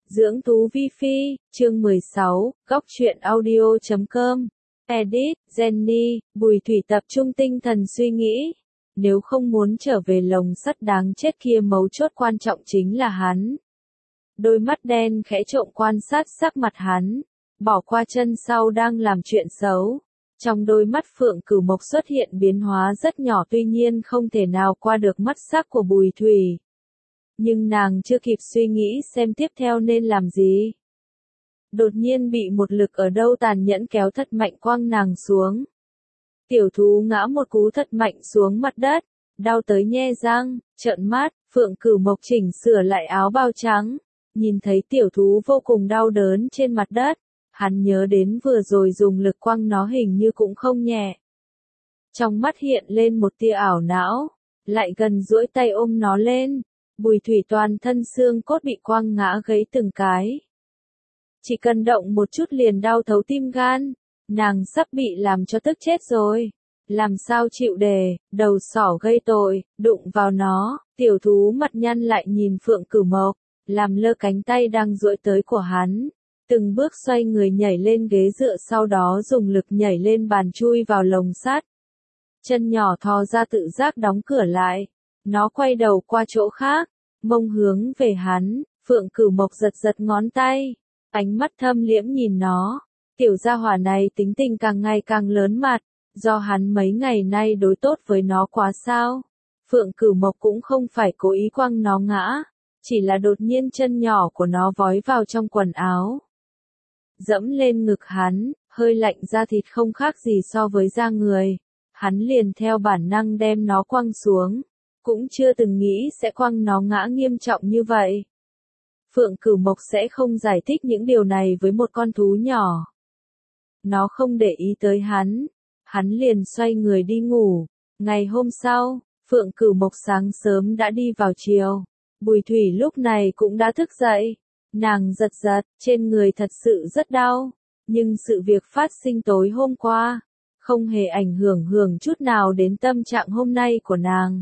Dưỡng thú vi phi, chương 16, góc truyện audio.com. Edit, Jenny, Bùi Thủy tập trung tinh thần suy nghĩ. Nếu không muốn trở về lồng sắt đáng chết kia, mấu chốt quan trọng chính là hắn. Đôi mắt đen khẽ trộm quan sát sắc mặt hắn, bỏ qua chân sau đang làm chuyện xấu. Trong đôi mắt Phượng Cửu Mộc xuất hiện biến hóa rất nhỏ, tuy nhiên không thể nào qua được mắt sắc của Bùi Thủy. Nhưng nàng chưa kịp suy nghĩ xem tiếp theo nên làm gì. Đột nhiên bị một lực ở đâu tàn nhẫn kéo thật mạnh quăng nàng xuống. Tiểu thú ngã một cú thật mạnh xuống mặt đất, đau tới nhe răng, trợn mắt. Phượng Cửu Mộc chỉnh sửa lại áo bào trắng, nhìn thấy tiểu thú vô cùng đau đớn trên mặt đất. Hắn nhớ đến vừa rồi dùng lực quăng nó hình như cũng không nhẹ. Trong mắt hiện lên một tia ảo não, lại gần duỗi tay ôm nó lên. Bùi Thủy toàn thân xương cốt bị quăng ngã gãy từng cái. Chỉ cần động một chút liền đau thấu tim gan, nàng sắp bị làm cho tức chết rồi. Làm sao chịu đề, đầu sỏ gây tội, đụng vào nó. Tiểu thú mặt nhăn lại nhìn Phượng Cửu Mộc, làm lơ cánh tay đang duỗi tới của hắn. Từng bước xoay người nhảy lên ghế dựa, sau đó dùng lực nhảy lên bàn, chui vào lồng sắt. Chân nhỏ thò ra tự giác đóng cửa lại. Nó quay đầu qua chỗ khác, mông hướng về hắn. Phượng Cửu Mộc giật giật ngón tay, ánh mắt thâm liễm nhìn nó. Tiểu gia hỏa này tính tình càng ngày càng lớn mặt, do hắn mấy ngày nay đối tốt với nó quá sao. Phượng Cửu Mộc cũng không phải cố ý quăng nó ngã, chỉ là đột nhiên chân nhỏ của nó vói vào trong quần áo, dẫm lên ngực hắn, hơi lạnh da thịt không khác gì so với da người. Hắn liền theo bản năng đem nó quăng xuống, cũng chưa từng nghĩ sẽ quăng nó ngã nghiêm trọng như vậy. Phượng Cửu Mộc sẽ không giải thích những điều này với một con thú nhỏ. Nó không để ý tới hắn liền xoay người đi ngủ. Ngày hôm sau, Phượng Cửu Mộc sáng sớm đã đi vào chiều. Bùi Thủy lúc này cũng đã thức dậy. Nàng giật giật, trên người thật sự rất đau. Nhưng sự việc phát sinh tối hôm qua không hề ảnh hưởng chút nào đến tâm trạng hôm nay của nàng.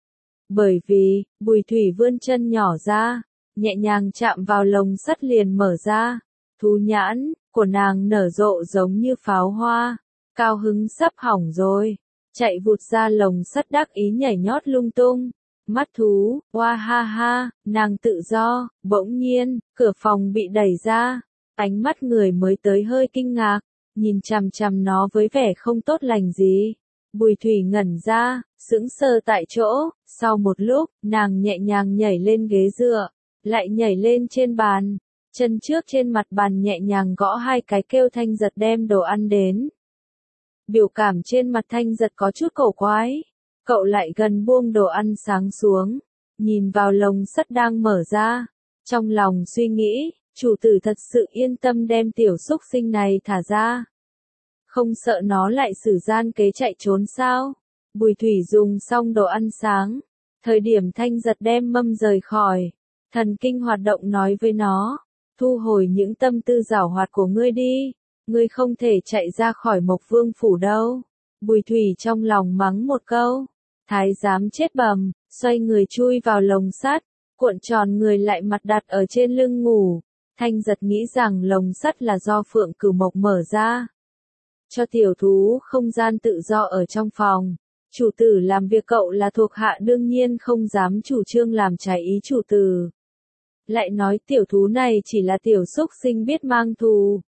Bởi vì, Bùi Thủy vươn chân nhỏ ra, nhẹ nhàng chạm vào lồng sắt liền mở ra. Thú nhãn của nàng nở rộ giống như pháo hoa, cao hứng sắp hỏng rồi, chạy vụt ra lồng sắt đắc ý nhảy nhót lung tung. Mắt thú, oa ha ha, nàng tự do. Bỗng nhiên, cửa phòng bị đẩy ra, ánh mắt người mới tới hơi kinh ngạc, nhìn chằm chằm nó với vẻ không tốt lành gì. Bùi Thủy ngẩn ra, sững sờ tại chỗ. Sau một lúc, nàng nhẹ nhàng nhảy lên ghế dựa, lại nhảy lên trên bàn, chân trước trên mặt bàn nhẹ nhàng gõ hai cái, kêu Thanh Giật đem đồ ăn đến. Biểu cảm trên mặt Thanh Giật có chút cổ quái, cậu lại gần buông đồ ăn sáng xuống, nhìn vào lồng sắt đang mở ra, trong lòng suy nghĩ, chủ tử thật sự yên tâm đem tiểu xúc sinh này thả ra, không sợ nó lại sử gian kế chạy trốn sao? Bùi Thủy dùng xong đồ ăn sáng, thời điểm Thanh Giật đem mâm rời khỏi, thần kinh hoạt động nói với nó, thu hồi những tâm tư giảo hoạt của ngươi đi, ngươi không thể chạy ra khỏi Mộc Vương phủ đâu. Bùi Thủy trong lòng mắng một câu, thái giám chết bầm, xoay người chui vào lồng sắt, cuộn tròn người lại mặt đặt ở trên lưng ngủ. Thanh Giật nghĩ rằng lồng sắt là do Phượng Cửu Mộc mở ra, cho tiểu thú không gian tự do ở trong phòng. Chủ tử làm việc, cậu là thuộc hạ đương nhiên không dám chủ trương làm trái ý chủ tử. Lại nói tiểu thú này chỉ là tiểu xúc sinh biết mang thù.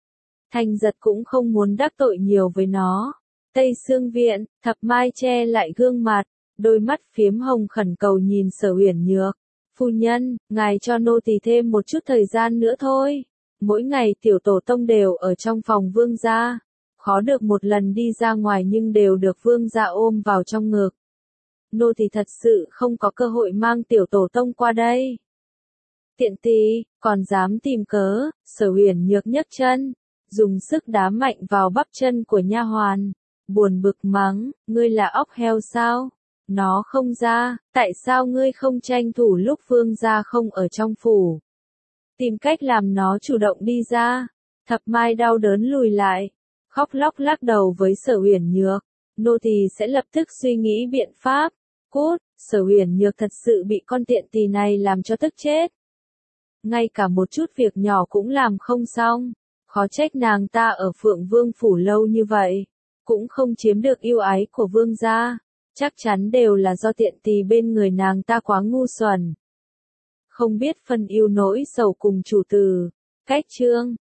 Thanh Giật cũng không muốn đắc tội nhiều với nó. Tây Sương Viện, Thập Mai che lại gương mặt, đôi mắt phiếm hồng khẩn cầu nhìn Sở Uyển Nhược. Phu nhân, ngài cho nô tỳ thêm một chút thời gian nữa thôi. Mỗi ngày tiểu tổ tông đều ở trong phòng vương gia. Khó được một lần đi ra ngoài nhưng đều được vương gia ôm vào trong ngực. Nô tỳ thật sự không có cơ hội mang tiểu tổ tông qua đây. Tiện tỳ, còn dám tìm cớ. Sở Uyển Nhược nhấc chân, dùng sức đá mạnh vào bắp chân của nha hoàn, buồn bực mắng, ngươi là óc heo sao? Nó không ra, tại sao ngươi không tranh thủ lúc vương gia không ở trong phủ? Tìm cách làm nó chủ động đi ra. Thập Mai đau đớn lùi lại, khóc lóc lắc đầu với Sở Uyển Nhược, nô tỳ sẽ lập tức suy nghĩ biện pháp. Cút. Sở Uyển Nhược thật sự bị con tiện tỳ này làm cho tức chết. ngay cả một chút việc nhỏ cũng làm không xong. Khó trách nàng ta ở Phượng Vương phủ lâu như vậy, cũng không chiếm được yêu ái của vương gia. Chắc chắn đều là do tiện tỳ bên người nàng ta quá ngu xuẩn. Không biết phân yêu nỗi sầu cùng chủ tử. Cách chương